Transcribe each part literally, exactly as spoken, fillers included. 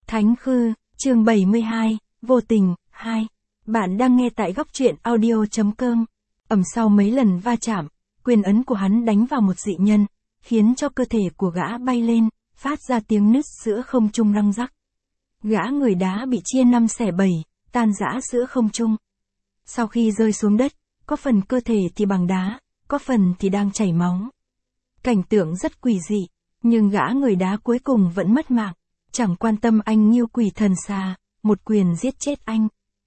Thánh Khư, chương bảy mươi hai, Vô tình, hai. Bạn đang nghe tại góc truyện audio.com. Ầm sau mấy lần va chạm, quyền ấn của hắn đánh vào một dị nhân, khiến cho cơ thể của gã bay lên, phát ra tiếng nứt giữa không trung răng rắc. Gã người đá bị chia năm xẻ bảy, tan rã giữa không trung. Sau khi rơi xuống đất, có phần cơ thể thì bằng đá, có phần thì đang chảy máu. Cảnh tượng rất quỷ dị, nhưng gã người đá cuối cùng vẫn mất mạng, chẳng quan tâm anh nghiêu quỷ thần xà, một quyền giết chết anh.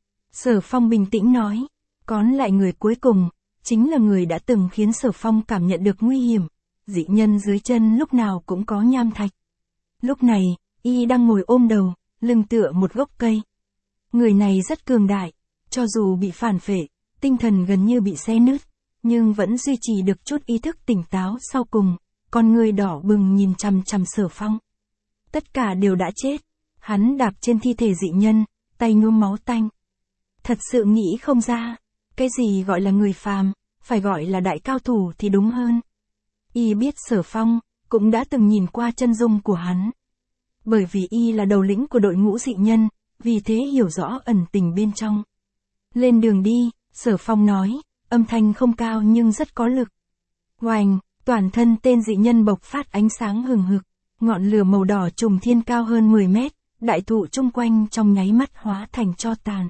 Sở Phong bình tĩnh nói, còn lại người cuối cùng, chính là người đã từng khiến Sở Phong cảm nhận được nguy hiểm, dị nhân dưới chân lúc nào cũng có nham thạch. Lúc này, y đang ngồi ôm đầu, lưng tựa một gốc cây. Người này rất cường đại, cho dù bị phản phệ, tinh thần gần như bị xé nứt, nhưng vẫn duy trì được chút ý thức tỉnh táo sau cùng, con người đỏ bừng nhìn chằm chằm Sở Phong. Tất cả đều đã chết, hắn đạp trên thi thể dị nhân, tay nhuốm máu tanh. Thật sự nghĩ không ra, cái gì gọi là người phàm, phải gọi là đại cao thủ thì đúng hơn. Y biết Sở Phong, cũng đã từng nhìn qua chân dung của hắn. Bởi vì y là đầu lĩnh của đội ngũ dị nhân, vì thế hiểu rõ ẩn tình bên trong. Lên đường đi, Sở Phong nói, âm thanh không cao nhưng rất có lực. Oành, toàn thân tên dị nhân bộc phát ánh sáng hừng hực, ngọn lửa màu đỏ trùng thiên cao hơn mười mét, đại thụ chung quanh trong nháy mắt hóa thành tro tàn.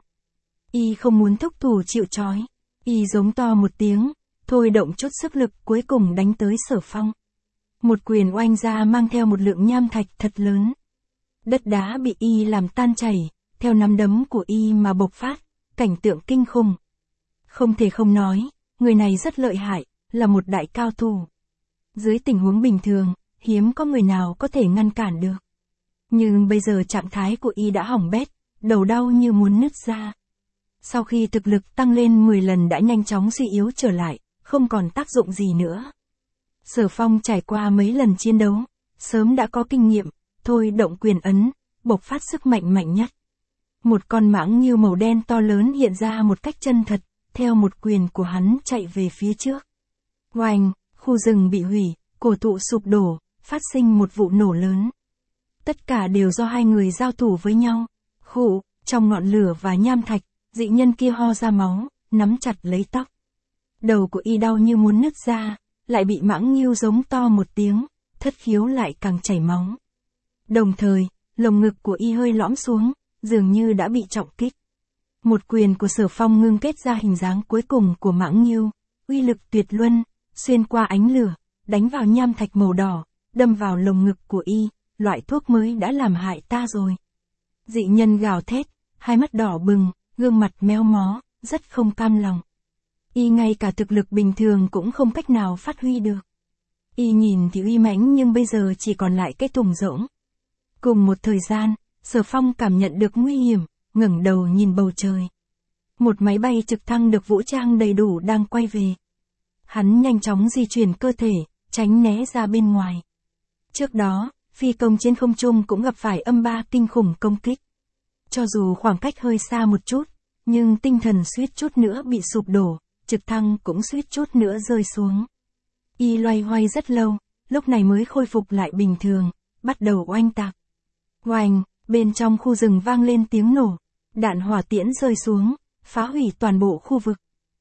Y không muốn thúc thủ chịu trói, y giống to một tiếng, thôi động chút sức lực cuối cùng đánh tới Sở Phong. Một quyền oanh ra mang theo một lượng nham thạch thật lớn. Đất đá bị y làm tan chảy, theo nắm đấm của y mà bộc phát, cảnh tượng kinh khủng. Không thể không nói, người này rất lợi hại, là một đại cao thủ. Dưới tình huống bình thường, hiếm có người nào có thể ngăn cản được. Nhưng bây giờ trạng thái của y đã hỏng bét, đầu đau như muốn nứt ra. Sau khi thực lực tăng lên mười lần đã nhanh chóng suy yếu trở lại, không còn tác dụng gì nữa. Sở Phong trải qua mấy lần chiến đấu, sớm đã có kinh nghiệm, thôi động quyền ấn, bộc phát sức mạnh mạnh nhất. Một con mãng nghiêu màu đen to lớn hiện ra một cách chân thật, theo một quyền của hắn chạy về phía trước. Oanh, khu rừng bị hủy, cổ thụ sụp đổ, phát sinh một vụ nổ lớn. Tất cả đều do hai người giao thủ với nhau. Khụ, trong ngọn lửa và nham thạch, dị nhân kia ho ra máu, nắm chặt lấy tóc. Đầu của y đau như muốn nứt ra, lại bị mãng nghiêu giống to một tiếng, thất khiếu lại càng chảy máu. Đồng thời, lồng ngực của y hơi lõm xuống, dường như đã bị trọng kích. Một quyền của Sở Phong ngưng kết ra hình dáng cuối cùng của mãng nghiêu, uy lực tuyệt luân, xuyên qua ánh lửa, đánh vào nham thạch màu đỏ, đâm vào lồng ngực của y, loại thuốc mới đã làm hại ta rồi. Dị nhân gào thét, hai mắt đỏ bừng, gương mặt méo mó, rất không cam lòng. Y ngay cả thực lực bình thường cũng không cách nào phát huy được. Y nhìn thì uy mãnh nhưng bây giờ chỉ còn lại cái thùng rỗng. Cùng một thời gian, Sở Phong cảm nhận được nguy hiểm, ngẩng đầu nhìn bầu trời. Một máy bay trực thăng được vũ trang đầy đủ đang quay về. Hắn nhanh chóng di chuyển cơ thể, tránh né ra bên ngoài. Trước đó, phi công trên không trung cũng gặp phải âm ba kinh khủng công kích. Cho dù khoảng cách hơi xa một chút, nhưng tinh thần suýt chút nữa bị sụp đổ, trực thăng cũng suýt chút nữa rơi xuống. Y loay hoay rất lâu, lúc này mới khôi phục lại bình thường, bắt đầu oanh tạc. Oanh, bên trong khu rừng vang lên tiếng nổ, đạn hỏa tiễn rơi xuống, phá hủy toàn bộ khu vực.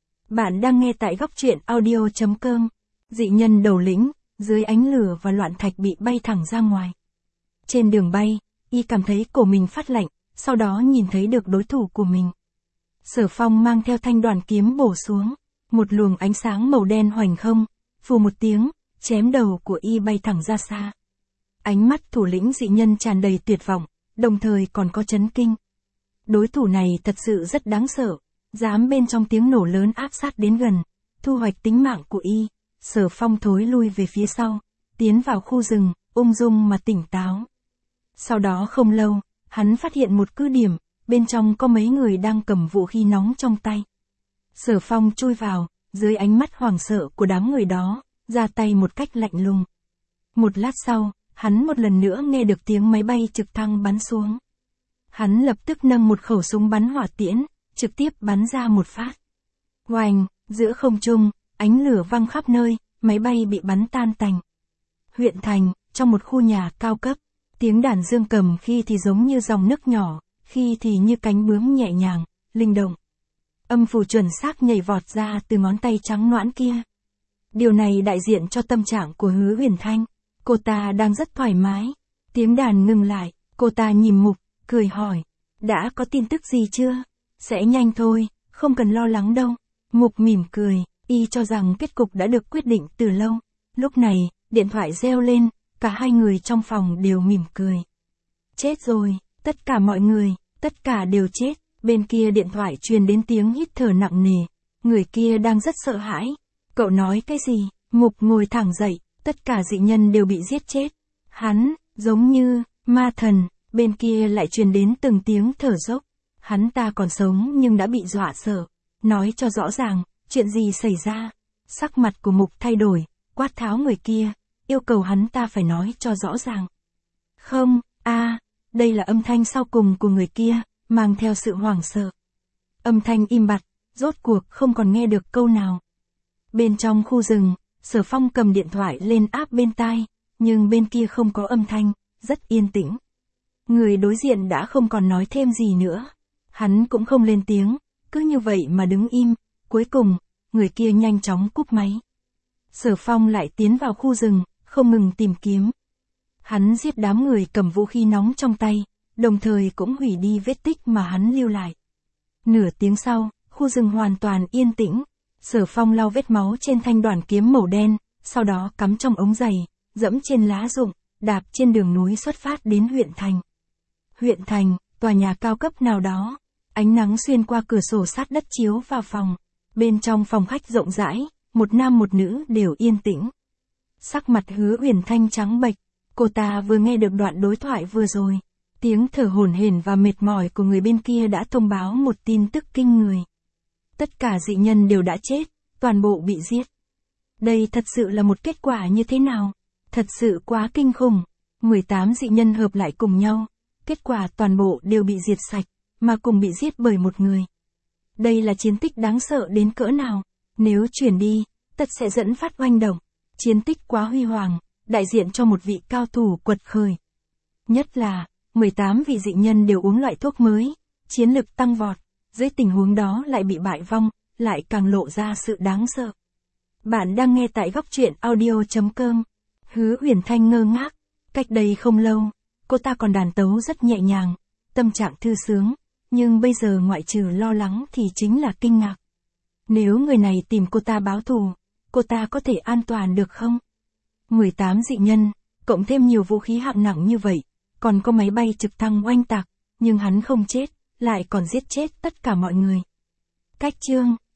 Bạn đang nghe tại góc truyện audio.com. Dị nhân đầu lĩnh, dưới ánh lửa và loạn thạch bị bay thẳng ra ngoài. Trên đường bay, y cảm thấy cổ mình phát lạnh, sau đó nhìn thấy được đối thủ của mình. Sở Phong mang theo thanh đoàn kiếm bổ xuống, một luồng ánh sáng màu đen hoành không, phù một tiếng, chém đầu của y bay thẳng ra xa. Ánh mắt thủ lĩnh dị nhân tràn đầy tuyệt vọng, đồng thời còn có chấn kinh. Đối thủ này thật sự rất đáng sợ, dám bên trong tiếng nổ lớn áp sát đến gần, thu hoạch tính mạng của y. Sở Phong thối lui về phía sau, tiến vào khu rừng, ung dung mà tỉnh táo. Sau đó không lâu, hắn phát hiện một cứ điểm, bên trong có mấy người đang cầm vũ khí nóng trong tay. Sở Phong chui vào, dưới ánh mắt hoảng sợ của đám người đó, ra tay một cách lạnh lùng. Một lát sau, hắn một lần nữa nghe được tiếng máy bay trực thăng bắn xuống. Hắn lập tức nâng một khẩu súng bắn hỏa tiễn, trực tiếp bắn ra một phát. Oanh, giữa không trung, ánh lửa văng khắp nơi, máy bay bị bắn tan tành. Huyện thành, trong một khu nhà cao cấp, Tiếng đàn dương cầm khi thì giống như dòng nước nhỏ, khi thì như cánh bướm nhẹ nhàng, linh động. Âm符chuẩn xác nhảy vọt ra từ ngón tay trắng nõn kia. Điều này đại diện cho tâm trạng của Hứa Huyền Thanh. Cô ta đang rất thoải mái. Tiếng đàn ngừng lại, cô ta nhìn Mục, cười hỏi. Đã có tin tức gì chưa? Sẽ nhanh thôi, không cần lo lắng đâu. Mục mỉm cười, y cho rằng kết cục đã được quyết định từ lâu. Lúc này, điện thoại reo lên, cả hai người trong phòng đều mỉm cười. Chết rồi, tất cả mọi người, tất cả đều chết. Bên kia điện thoại truyền đến tiếng hít thở nặng nề. Người kia đang rất sợ hãi. Cậu nói cái gì? Mục ngồi thẳng dậy, tất cả dị nhân đều bị giết chết. Hắn, giống như, ma thần, bên kia lại truyền đến từng tiếng thở dốc. Hắn ta còn sống nhưng đã bị dọa sợ. Nói cho rõ ràng, chuyện gì xảy ra? Sắc mặt của Mục thay đổi, quát tháo người kia, yêu cầu hắn ta phải nói cho rõ ràng. Không, a, đây là âm thanh sau cùng của người kia, mang theo sự hoảng sợ. Âm thanh im bặt, rốt cuộc không còn nghe được câu nào. Bên trong khu rừng, Sở Phong cầm điện thoại lên áp bên tai, nhưng bên kia không có âm thanh, rất yên tĩnh. Người đối diện đã không còn nói thêm gì nữa. Hắn cũng không lên tiếng, cứ như vậy mà đứng im. Cuối cùng, người kia nhanh chóng cúp máy. Sở Phong lại tiến vào khu rừng, không ngừng tìm kiếm. Hắn giết đám người cầm vũ khí nóng trong tay, đồng thời cũng hủy đi vết tích mà hắn lưu lại. Nửa tiếng sau, khu rừng hoàn toàn yên tĩnh. Sở Phong lau vết máu trên thanh đoản kiếm màu đen, sau đó cắm trong ống giày, dẫm trên lá rụng, đạp trên đường núi xuất phát đến huyện thành. Huyện thành, tòa nhà cao cấp nào đó. Ánh nắng xuyên qua cửa sổ sát đất chiếu vào phòng. Bên trong phòng khách rộng rãi, một nam một nữ đều yên tĩnh. Sắc mặt Hứa Huyền Thanh trắng bệch, cô ta vừa nghe được đoạn đối thoại vừa rồi. Tiếng thở hổn hển và mệt mỏi của người bên kia đã thông báo một tin tức kinh người. Tất cả dị nhân đều đã chết, toàn bộ bị giết. Đây thật sự là một kết quả như thế nào? Thật sự quá kinh khủng. mười tám dị nhân hợp lại cùng nhau. Kết quả toàn bộ đều bị diệt sạch, mà cùng bị giết bởi một người. Đây là chiến tích đáng sợ đến cỡ nào? Nếu chuyển đi, tất sẽ dẫn phát oanh động. Chiến tích quá huy hoàng, đại diện cho một vị cao thủ quật khởi. Nhất là, mười tám vị dị nhân đều uống loại thuốc mới, chiến lực tăng vọt, dưới tình huống đó lại bị bại vong, lại càng lộ ra sự đáng sợ. Bạn đang nghe tại góc truyện audio chấm com. Hứa Huyền Thanh ngơ ngác, cách đây không lâu, cô ta còn đàn tấu rất nhẹ nhàng, tâm trạng thư sướng, nhưng bây giờ ngoại trừ lo lắng thì chính là kinh ngạc. Nếu người này tìm cô ta báo thù, cô ta có thể an toàn được không? mười tám dị nhân, cộng thêm nhiều vũ khí hạng nặng như vậy, còn có máy bay trực thăng oanh tạc, nhưng hắn không chết, lại còn giết chết tất cả mọi người. Cách chương